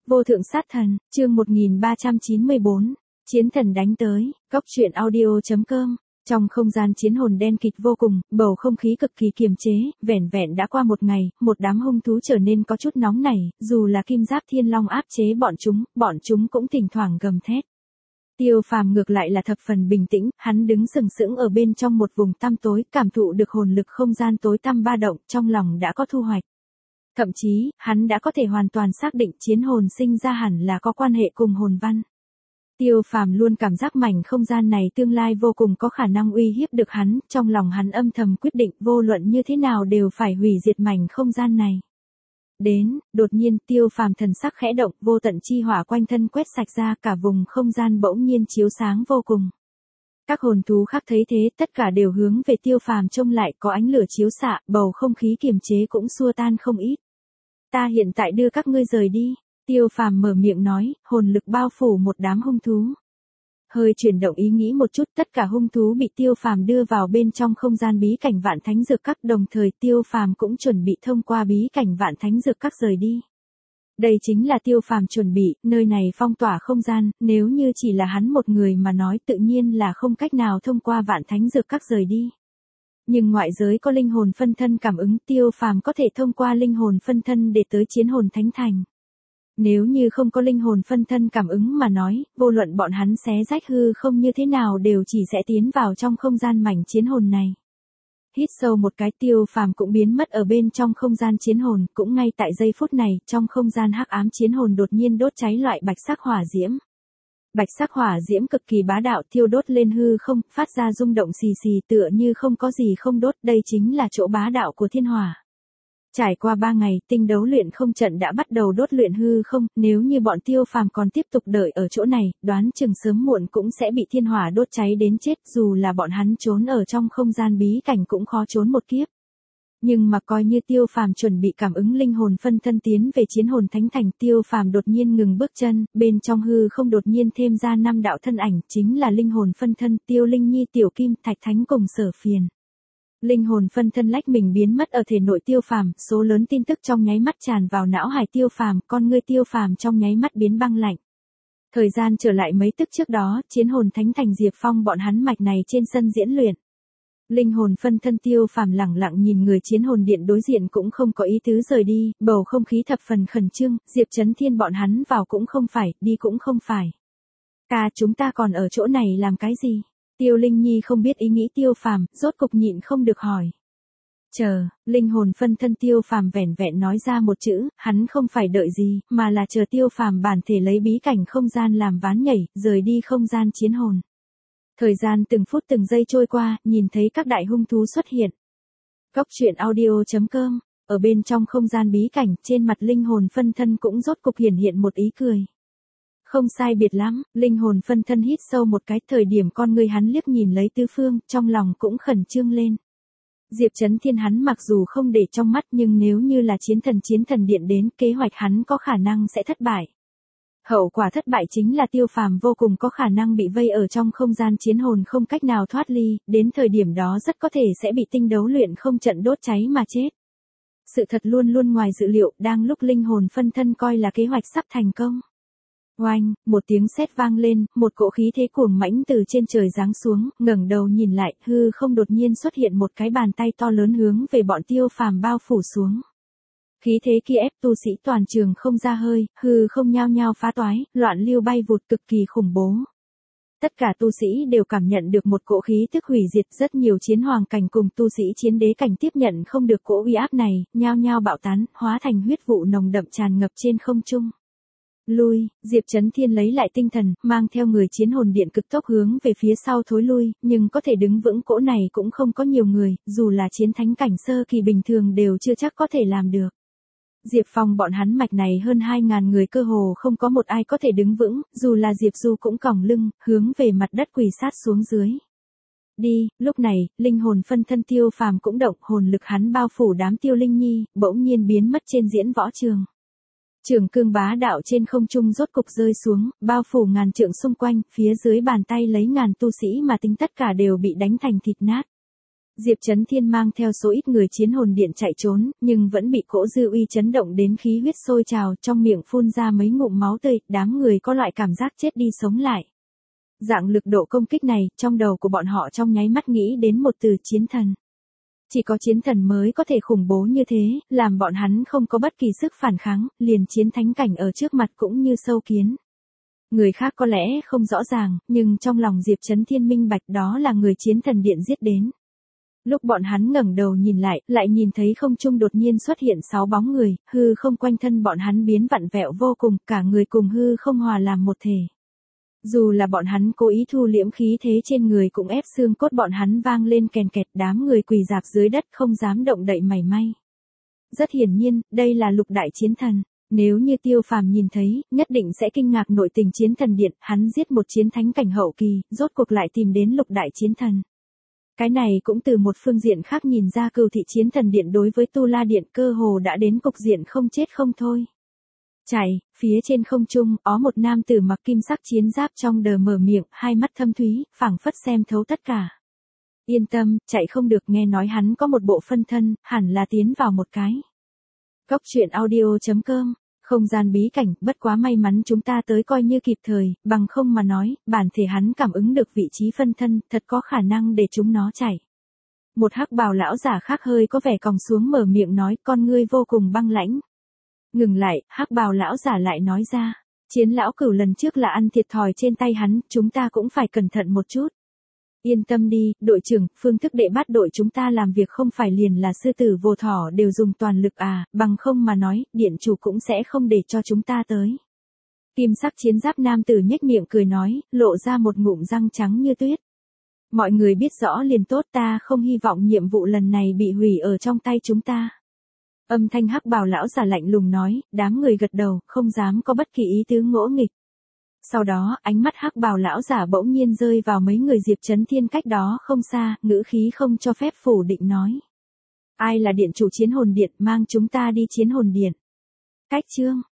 Vô thượng sát thần, chương 1394, chiến thần đánh tới, góc truyện audio.com. Trong không gian chiến hồn đen kịt vô cùng, bầu không khí cực kỳ kiềm chế, vẻn vẹn đã qua một ngày, một đám hung thú trở nên có chút nóng nảy, dù là kim giáp thiên long áp chế bọn chúng cũng thỉnh thoảng gầm thét. Tiêu Phàm ngược lại là thập phần bình tĩnh, hắn đứng sừng sững ở bên trong một vùng tăm tối, cảm thụ được hồn lực không gian tối tăm ba động, trong lòng đã có thu hoạch. Thậm chí, hắn đã có thể hoàn toàn xác định chiến hồn sinh ra hẳn là có quan hệ cùng hồn văn. Tiêu Phàm luôn cảm giác mảnh không gian này tương lai vô cùng có khả năng uy hiếp được hắn, trong lòng hắn âm thầm quyết định vô luận như thế nào đều phải hủy diệt mảnh không gian này. Đột nhiên Tiêu Phàm thần sắc khẽ động, vô tận chi hỏa quanh thân quét sạch ra, cả vùng không gian bỗng nhiên chiếu sáng vô cùng. Các hồn thú khác thấy thế, tất cả đều hướng về Tiêu Phàm trông lại, có ánh lửa chiếu xạ, bầu không khí kiềm chế cũng xua tan không ít. Ta hiện tại đưa các ngươi rời đi. Tiêu Phàm mở miệng nói, hồn lực bao phủ một đám hung thú. Hơi chuyển động ý nghĩ một chút, tất cả hung thú bị Tiêu Phàm đưa vào bên trong không gian bí cảnh Vạn Thánh Dược Các, đồng thời Tiêu Phàm cũng chuẩn bị thông qua bí cảnh Vạn Thánh Dược Các rời đi. Đây chính là Tiêu Phàm chuẩn bị, nơi này phong tỏa không gian, nếu như chỉ là hắn một người mà nói tự nhiên là không cách nào thông qua Vạn Thánh Dược Các rời đi. Nhưng ngoại giới có linh hồn phân thân cảm ứng, Tiêu Phàm có thể thông qua linh hồn phân thân để tới chiến hồn thánh thành. Nếu như không có linh hồn phân thân cảm ứng mà nói, vô luận bọn hắn xé rách hư không như thế nào đều chỉ sẽ tiến vào trong không gian mảnh chiến hồn này. Hít sâu một cái, Tiêu Phàm cũng biến mất ở bên trong không gian chiến hồn, cũng ngay tại giây phút này, trong không gian hắc ám chiến hồn đột nhiên đốt cháy loại bạch sắc hỏa diễm. Bạch sắc hỏa diễm cực kỳ bá đạo, thiêu đốt lên hư không, phát ra rung động xì xì, tựa như không có gì không đốt, đây chính là chỗ bá đạo của thiên hỏa. Trải qua 3 ngày, tinh đấu luyện không trận đã bắt đầu đốt luyện hư không, nếu như bọn Tiêu Phàm còn tiếp tục đợi ở chỗ này, đoán chừng sớm muộn cũng sẽ bị thiên hỏa đốt cháy đến chết, dù là bọn hắn trốn ở trong không gian bí cảnh cũng khó trốn một kiếp. Nhưng mà coi như Tiêu Phàm chuẩn bị cảm ứng linh hồn phân thân tiến về chiến hồn thánh thành, Tiêu Phàm đột nhiên ngừng bước chân, bên trong hư không đột nhiên thêm ra 5 đạo thân ảnh, chính là linh hồn phân thân, Tiêu Linh Nhi, Tiểu Kim, Thạch Thánh cùng Sở Phiền. Linh hồn phân thân lách mình biến mất ở thể nội Tiêu Phàm, số lớn tin tức trong nháy mắt tràn vào não hải Tiêu Phàm, con ngươi Tiêu Phàm trong nháy mắt biến băng lạnh. Thời gian trở lại mấy tức trước đó, chiến hồn thánh thành Diệp Phong bọn hắn mạch này trên sân diễn luyện. Linh hồn phân thân Tiêu Phàm lẳng lặng nhìn người chiến hồn điện đối diện cũng không có ý tứ rời đi, bầu không khí thập phần khẩn trương, Diệp Chấn Thiên bọn hắn vào cũng không phải, đi cũng không phải. Chúng ta còn ở chỗ này làm cái gì? Tiêu Linh Nhi không biết ý nghĩ Tiêu Phàm, rốt cục nhịn không được hỏi. Chờ, linh hồn phân thân Tiêu Phàm vẻn vẹn nói ra một chữ, hắn không phải đợi gì, mà là chờ Tiêu Phàm bản thể lấy bí cảnh không gian làm ván nhảy, rời đi không gian chiến hồn. Thời gian từng phút từng giây trôi qua, nhìn thấy các đại hung thú xuất hiện. Góc truyện audio.com, ở bên trong không gian bí cảnh, trên mặt linh hồn phân thân cũng rốt cục hiện một ý cười. Không sai biệt lắm, linh hồn phân thân hít sâu một cái, thời điểm con người hắn liếc nhìn lấy tứ phương, trong lòng cũng khẩn trương lên. Diệp Chấn Thiên hắn mặc dù không để trong mắt nhưng nếu như là chiến thần điện đến, kế hoạch hắn có khả năng sẽ thất bại. Hậu quả thất bại chính là Tiêu Phàm vô cùng có khả năng bị vây ở trong không gian chiến hồn không cách nào thoát ly, đến thời điểm đó rất có thể sẽ bị tinh đấu luyện không trận đốt cháy mà chết. Sự thật luôn luôn ngoài dự liệu, đang lúc linh hồn phân thân coi là kế hoạch sắp thành công. Oanh, một tiếng sét vang lên, một cỗ khí thế cuồng mãnh từ trên trời giáng xuống, ngẩng đầu nhìn lại, hư không đột nhiên xuất hiện một cái bàn tay to lớn hướng về bọn Tiêu Phàm bao phủ xuống. Khí thế kia ép tu sĩ toàn trường không ra hơi, hư không nhao nhao phá toái, loạn lưu bay vụt cực kỳ khủng bố. Tất cả tu sĩ đều cảm nhận được một cỗ khí tức hủy diệt, rất nhiều chiến hoàng cảnh cùng tu sĩ chiến đế cảnh tiếp nhận không được cỗ uy áp này, nhao nhao bạo tán, hóa thành huyết vụ nồng đậm tràn ngập trên không trung. Lui, Diệp Chấn Thiên lấy lại tinh thần, mang theo người chiến hồn điện cực tốc hướng về phía sau thối lui, nhưng có thể đứng vững cỗ này cũng không có nhiều người, dù là chiến thánh cảnh sơ kỳ bình thường đều chưa chắc có thể làm được. Diệp Phong bọn hắn mạch này hơn 2.000 người cơ hồ không có một ai có thể đứng vững, dù là Diệp Du cũng còng lưng, hướng về mặt đất quỳ sát xuống dưới. Đi, lúc này, linh hồn phân thân Tiêu Phàm cũng động, hồn lực hắn bao phủ đám Tiêu Linh Nhi, bỗng nhiên biến mất trên diễn võ trường. Trường cương bá đạo trên không trung rốt cục rơi xuống, bao phủ ngàn trượng xung quanh, phía dưới bàn tay lấy ngàn tu sĩ mà tính tất cả đều bị đánh thành thịt nát. Diệp Chấn Thiên mang theo số ít người chiến hồn điện chạy trốn, nhưng vẫn bị cỗ dư uy chấn động đến khí huyết sôi trào, trong miệng phun ra mấy ngụm máu tươi, đám người có loại cảm giác chết đi sống lại. Dạng lực độ công kích này, trong đầu của bọn họ trong nháy mắt nghĩ đến một từ chiến thần. Chỉ có chiến thần mới có thể khủng bố như thế, làm bọn hắn không có bất kỳ sức phản kháng, liền chiến thánh cảnh ở trước mặt cũng như sâu kiến. Người khác có lẽ không rõ ràng, nhưng trong lòng Diệp Chấn Thiên minh bạch đó là người chiến thần điện giết đến. Lúc bọn hắn ngẩng đầu nhìn lại nhìn thấy không trung đột nhiên xuất hiện 6 bóng người, hư không quanh thân bọn hắn biến vặn vẹo vô cùng, cả người cùng hư không hòa làm một thể. Dù là bọn hắn cố ý thu liễm khí thế trên người cũng ép xương cốt bọn hắn vang lên kèn kẹt, đám người quỳ rạp dưới đất không dám động đậy mảy may. Rất hiển nhiên, đây là lục đại chiến thần. Nếu như Tiêu Phàm nhìn thấy, nhất định sẽ kinh ngạc nội tình chiến thần điện, hắn giết một chiến thánh cảnh hậu kỳ, rốt cuộc lại tìm đến lục đại chiến thần. Cái này cũng từ một phương diện khác nhìn ra Cửu thị chiến thần điện đối với Tu La điện cơ hồ đã đến cục diện không chết không thôi. Chạy, phía trên không trung, một nam tử mặc kim sắc chiến giáp trong đờ mở miệng, hai mắt thâm thúy, phảng phất xem thấu tất cả. Yên tâm, chạy không được, nghe nói hắn có một bộ phân thân, hẳn là tiến vào một cái. Góc truyện audio.com, không gian bí cảnh, bất quá may mắn chúng ta tới coi như kịp thời, bằng không mà nói, bản thể hắn cảm ứng được vị trí phân thân, thật có khả năng để chúng nó chạy. Một hắc bào lão giả khác hơi có vẻ còng xuống mở miệng nói, con ngươi vô cùng băng lãnh. Ngừng lại, hắc bào lão giả lại nói ra, chiến lão Cửu lần trước là ăn thiệt thòi trên tay hắn, chúng ta cũng phải cẩn thận một chút. Yên tâm đi, đội trưởng, phương thức đệ bắt đội chúng ta làm việc không phải liền là sư tử vô thỏ đều dùng toàn lực à, bằng không mà nói, điện chủ cũng sẽ không để cho chúng ta tới. Kim sắc chiến giáp nam tử nhếch miệng cười nói, lộ ra một ngụm răng trắng như tuyết. Mọi người biết rõ liền tốt, ta không hy vọng nhiệm vụ lần này bị hủy ở trong tay chúng ta. Âm thanh hắc bào lão giả lạnh lùng nói, đám người gật đầu, không dám có bất kỳ ý tứ ngỗ nghịch. Sau đó, ánh mắt hắc bào lão giả bỗng nhiên rơi vào mấy người Diệp Chấn Thiên cách đó không xa, ngữ khí không cho phép phủ định nói. Ai là điện chủ chiến hồn điện, mang chúng ta đi chiến hồn điện. Cách chương.